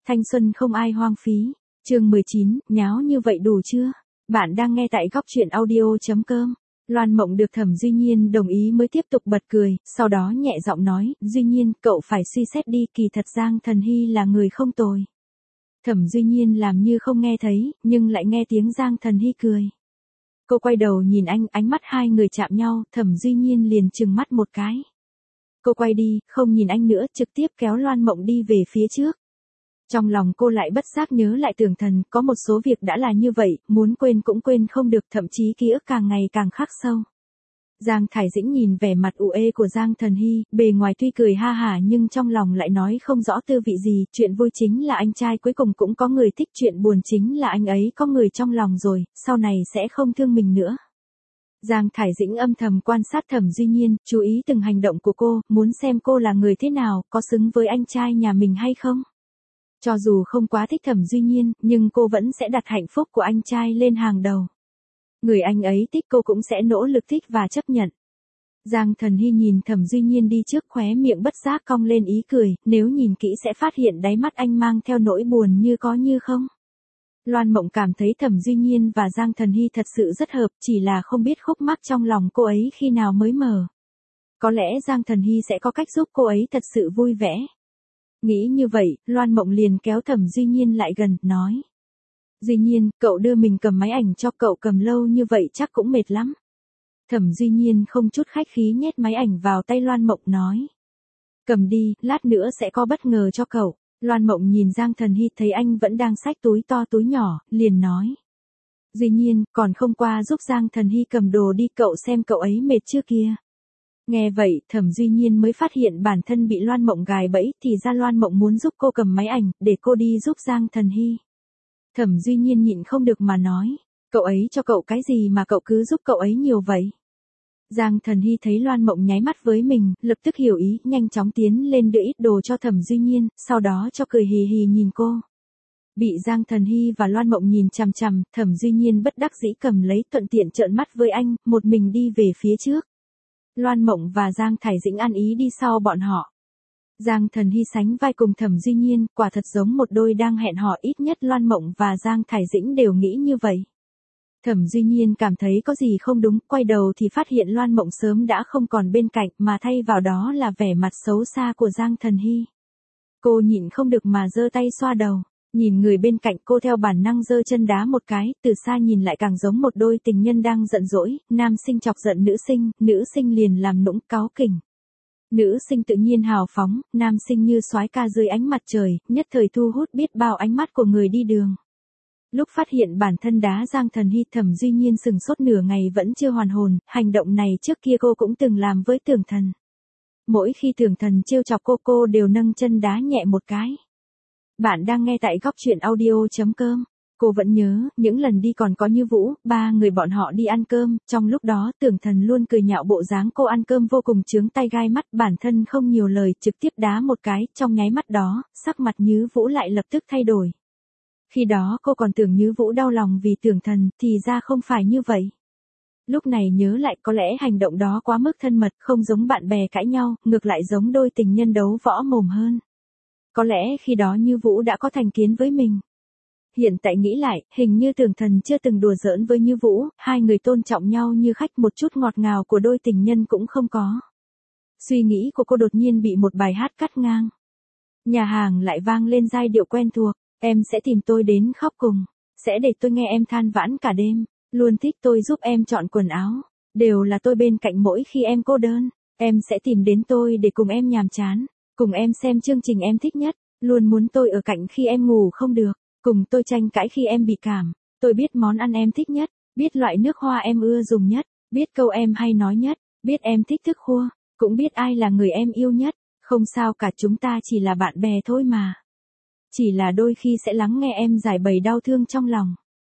Thanh xuân không ai hoang phí. Chương 19, nháo như vậy đủ chưa? Bạn đang nghe tại góc truyện audio.com. Loan Mộng được Thẩm Duy Nhiên đồng ý mới tiếp tục bật cười, sau đó nhẹ giọng nói, Duy Nhiên, cậu phải suy xét đi, kỳ thật Giang Thần Hy là người không tồi. Thẩm Duy Nhiên làm như không nghe thấy, nhưng lại nghe tiếng Giang Thần Hy cười. Cô quay đầu nhìn anh, ánh mắt hai người chạm nhau, Thẩm Duy Nhiên liền trừng mắt một cái. Cô quay đi, không nhìn anh nữa, trực tiếp kéo Loan Mộng đi về phía trước. Trong lòng cô lại bất giác nhớ lại Tưởng Thần, có một số việc đã là như vậy, muốn quên cũng quên không được, thậm chí ký ức càng ngày càng khắc sâu. Giang Thải Dĩnh nhìn vẻ mặt ủ ê của Giang Thần Hy, bề ngoài tuy cười ha hả nhưng trong lòng lại nói không rõ tư vị gì, chuyện vui chính là anh trai cuối cùng cũng có người thích, chuyện buồn chính là anh ấy có người trong lòng rồi, sau này sẽ không thương mình nữa. Giang Thải Dĩnh âm thầm quan sát Thẩm Duy Nhiên, chú ý từng hành động của cô, muốn xem cô là người thế nào, có xứng với anh trai nhà mình hay không. Cho dù không quá thích Thẩm Duy Nhiên, nhưng cô vẫn sẽ đặt hạnh phúc của anh trai lên hàng đầu. Người anh ấy thích cô cũng sẽ nỗ lực thích và chấp nhận. Giang Thần Hy nhìn Thẩm Duy Nhiên đi trước, khóe miệng bất giác cong lên ý cười, nếu nhìn kỹ sẽ phát hiện đáy mắt anh mang theo nỗi buồn như có như không. Loan Mộng cảm thấy Thẩm Duy Nhiên và Giang Thần Hy thật sự rất hợp, chỉ là không biết khúc mắc trong lòng cô ấy khi nào mới mở. Có lẽ Giang Thần Hy sẽ có cách giúp cô ấy thật sự vui vẻ. Nghĩ như vậy, Loan Mộng liền kéo Thẩm Duy Nhiên lại gần, nói. Duy Nhiên, cậu đưa mình cầm máy ảnh cho, cậu cầm lâu như vậy chắc cũng mệt lắm. Thẩm Duy Nhiên không chút khách khí nhét máy ảnh vào tay Loan Mộng, nói. Cầm đi, lát nữa sẽ có bất ngờ cho cậu. Loan Mộng nhìn Giang Thần Hy thấy anh vẫn đang xách túi to túi nhỏ, liền nói. Duy Nhiên, còn không qua giúp Giang Thần Hy cầm đồ đi, cậu xem cậu ấy mệt chưa kìa. Nghe vậy, Thẩm Duy Nhiên mới phát hiện bản thân bị Loan Mộng gài bẫy, thì ra Loan Mộng muốn giúp cô cầm máy ảnh, để cô đi giúp Giang Thần Hy. Thẩm Duy Nhiên nhịn không được mà nói, cậu ấy cho cậu cái gì mà cậu cứ giúp cậu ấy nhiều vậy? Giang Thần Hy thấy Loan Mộng nháy mắt với mình, lập tức hiểu ý, nhanh chóng tiến lên đưa ít đồ cho Thẩm Duy Nhiên, sau đó cho cười hì hì nhìn cô. Bị Giang Thần Hy và Loan Mộng nhìn chằm chằm, Thẩm Duy Nhiên bất đắc dĩ cầm lấy, thuận tiện trợn mắt với anh, một mình đi về phía trước. Loan Mộng và Giang Thải Dĩnh ăn ý đi sau bọn họ. Giang Thần Hy sánh vai cùng Thẩm Duy Nhiên, quả thật giống một đôi đang hẹn hò, ít nhất Loan Mộng và Giang Thải Dĩnh đều nghĩ như vậy. Thẩm Duy Nhiên cảm thấy có gì không đúng, quay đầu thì phát hiện Loan Mộng sớm đã không còn bên cạnh, mà thay vào đó là vẻ mặt xấu xa của Giang Thần Hy. Cô nhịn không được mà giơ tay xoa đầu, nhìn người bên cạnh, cô theo bản năng giơ chân đá một cái, từ xa nhìn lại càng giống một đôi tình nhân đang giận dỗi, nam sinh chọc giận nữ sinh liền làm nũng cáu kỉnh. Nữ sinh tự nhiên hào phóng, nam sinh như soái ca dưới ánh mặt trời, nhất thời thu hút biết bao ánh mắt của người đi đường. Lúc phát hiện bản thân đá Giang Thần Hy, Thẩm Duy Nhiên sừng sốt nửa ngày vẫn chưa hoàn hồn, hành động này trước kia cô cũng từng làm với Tưởng Thần. Mỗi khi Tưởng Thần trêu chọc cô đều nâng chân đá nhẹ một cái. Bạn đang nghe tại góc truyện audio.com. Cô vẫn nhớ, những lần đi còn có Như Vũ, ba người bọn họ đi ăn cơm, trong lúc đó Tưởng Thần luôn cười nhạo bộ dáng cô ăn cơm vô cùng chướng tay gai mắt, bản thân không nhiều lời, trực tiếp đá một cái, trong nháy mắt đó, sắc mặt Như Vũ lại lập tức thay đổi. Khi đó cô còn tưởng Như Vũ đau lòng vì Tưởng Thần, thì ra không phải như vậy. Lúc này nhớ lại có lẽ hành động đó quá mức thân mật, không giống bạn bè cãi nhau, ngược lại giống đôi tình nhân đấu võ mồm hơn. Có lẽ khi đó Như Vũ đã có thành kiến với mình. Hiện tại nghĩ lại, hình như Tưởng Thần chưa từng đùa giỡn với Như Vũ, hai người tôn trọng nhau như khách, một chút ngọt ngào của đôi tình nhân cũng không có. Suy nghĩ của cô đột nhiên bị một bài hát cắt ngang. Nhà hàng lại vang lên giai điệu quen thuộc, em sẽ tìm tôi đến khóc cùng, sẽ để tôi nghe em than vãn cả đêm, luôn thích tôi giúp em chọn quần áo, đều là tôi bên cạnh mỗi khi em cô đơn, em sẽ tìm đến tôi để cùng em nhàm chán, cùng em xem chương trình em thích nhất, luôn muốn tôi ở cạnh khi em ngủ không được. Cùng tôi tranh cãi khi em bị cảm, tôi biết món ăn em thích nhất, biết loại nước hoa em ưa dùng nhất, biết câu em hay nói nhất, biết em thích thức khua, cũng biết ai là người em yêu nhất, không sao cả, chúng ta chỉ là bạn bè thôi mà. Chỉ là đôi khi sẽ lắng nghe em giải bày đau thương trong lòng.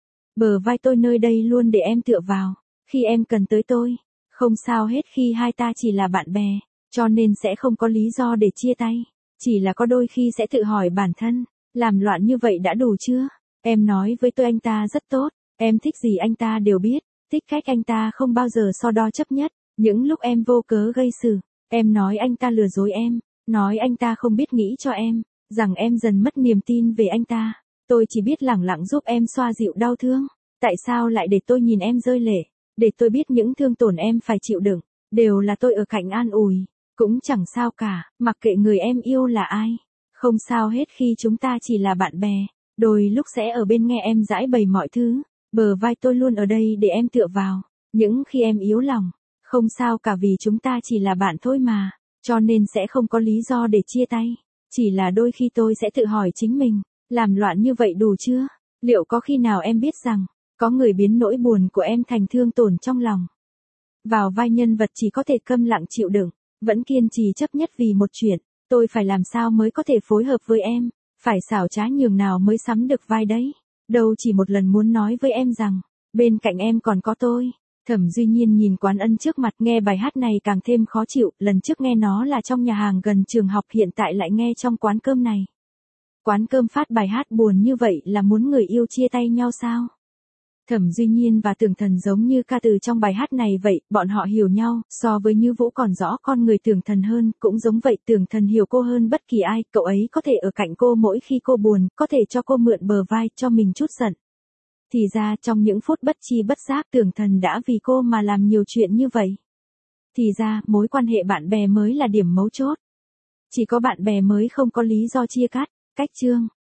Bờ vai tôi nơi đây luôn để em tựa vào, khi em cần tới tôi, không sao hết, khi hai ta chỉ là bạn bè, cho nên sẽ không có lý do để chia tay, chỉ là có đôi khi sẽ tự hỏi bản thân. Làm loạn như vậy đã đủ chưa? Em nói với tôi anh ta rất tốt, em thích gì anh ta đều biết, thích cách anh ta không bao giờ so đo chấp nhất, những lúc em vô cớ gây sự, em nói anh ta lừa dối em, nói anh ta không biết nghĩ cho em, rằng em dần mất niềm tin về anh ta. Tôi chỉ biết lẳng lặng giúp em xoa dịu đau thương. Tại sao lại để tôi nhìn em rơi lệ? Để tôi biết những thương tổn em phải chịu đựng, đều là tôi ở cạnh an ủi. Cũng chẳng sao cả, mặc kệ người em yêu là ai. Không sao hết khi chúng ta chỉ là bạn bè. Đôi lúc sẽ ở bên nghe em giãi bày mọi thứ. Bờ vai tôi luôn ở đây để em tựa vào. Những khi em yếu lòng. Không sao cả vì chúng ta chỉ là bạn thôi mà. Cho nên sẽ không có lý do để chia tay. Chỉ là đôi khi tôi sẽ tự hỏi chính mình. Làm loạn như vậy đủ chưa? Liệu có khi nào em biết rằng, có người biến nỗi buồn của em thành thương tổn trong lòng? Vào vai nhân vật chỉ có thể câm lặng chịu đựng, vẫn kiên trì chấp nhất vì một chuyện. Tôi phải làm sao mới có thể phối hợp với em? Phải xảo trá nhường nào mới sắm được vai đấy? Đâu chỉ một lần muốn nói với em rằng, bên cạnh em còn có tôi. Thẩm Duy Nhiên nhìn Quán Ân trước mặt nghe bài hát này càng thêm khó chịu, lần trước nghe nó là trong nhà hàng gần trường học, hiện tại lại nghe trong quán cơm này. Quán cơm phát bài hát buồn như vậy là muốn người yêu chia tay nhau sao? Thẩm Duy Nhiên và Tưởng Thần giống như ca từ trong bài hát này vậy, bọn họ hiểu nhau, so với Như Vũ còn rõ con người Tưởng Thần hơn, cũng giống vậy, Tưởng Thần hiểu cô hơn bất kỳ ai, cậu ấy có thể ở cạnh cô mỗi khi cô buồn, có thể cho cô mượn bờ vai, cho mình chút giận. Thì ra trong những phút bất chi bất giác Tưởng Thần đã vì cô mà làm nhiều chuyện như vậy. Thì ra mối quan hệ bạn bè mới là điểm mấu chốt. Chỉ có bạn bè mới không có lý do chia cắt. Cách chương